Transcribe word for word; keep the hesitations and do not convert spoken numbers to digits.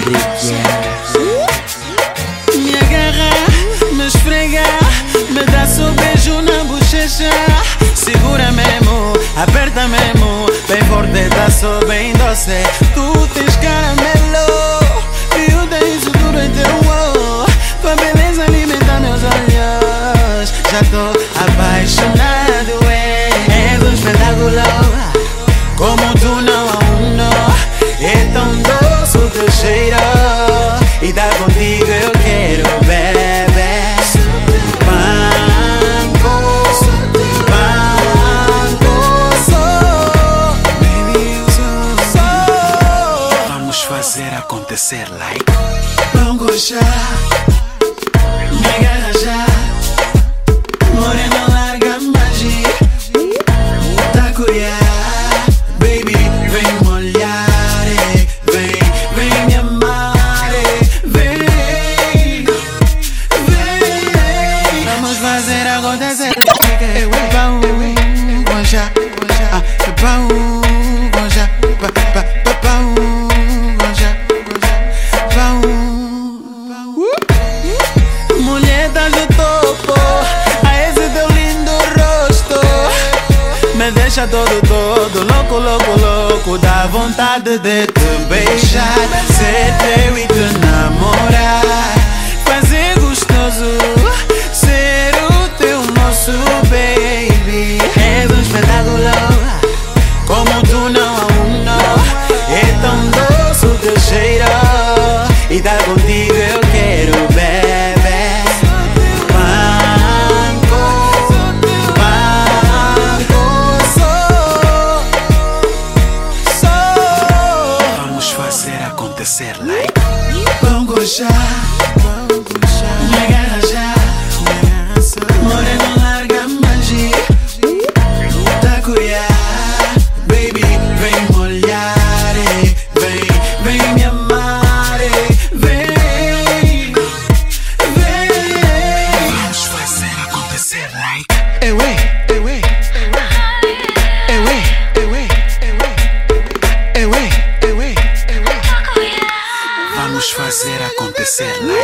Me agarra, me esfrega, me dá seu beijo na bochecha. Segura mesmo, aperta mesmo, bem forte, tá só bem doce. Tu tens caramelo, e eu tenho isso tudo em teu olho. Tua beleza alimenta meus olhos. Já tô apaixonado, é, és um espetáculo. Como tu não há um nó. É tão doce o teu cheiro, e tá contigo eu quero beber. Banco, banco, sou, baby eu sou, sou. Vamos fazer acontecer like Banco já, me agarra já. Morena larga magia, tacuia, baby vem molhar. Fazer acontecer. Pão, gonja, pão, gonja, pão, gonja, pão. Mulher das do topo, a esse teu lindo rosto me deixa todo, todo louco, louco, louco. Dá vontade de te beijar, ser teu e te namorar, fazer gostoso. Baby, és um espetáculo. Como tu não há um nó. É tão doce o teu cheiro, e tá contigo eu quero beber. Banco, banco, sou, sou. Vamos fazer acontecer like Banco já, me agarra já. Morena larga magia, tacuia, baby vem molhar, vem, vem me amar, vem, vem. Vamos fazer acontecer like Ewe, ewe, ewe, ewe, ewe, ewe, ewe. Vamos fazer acontecer like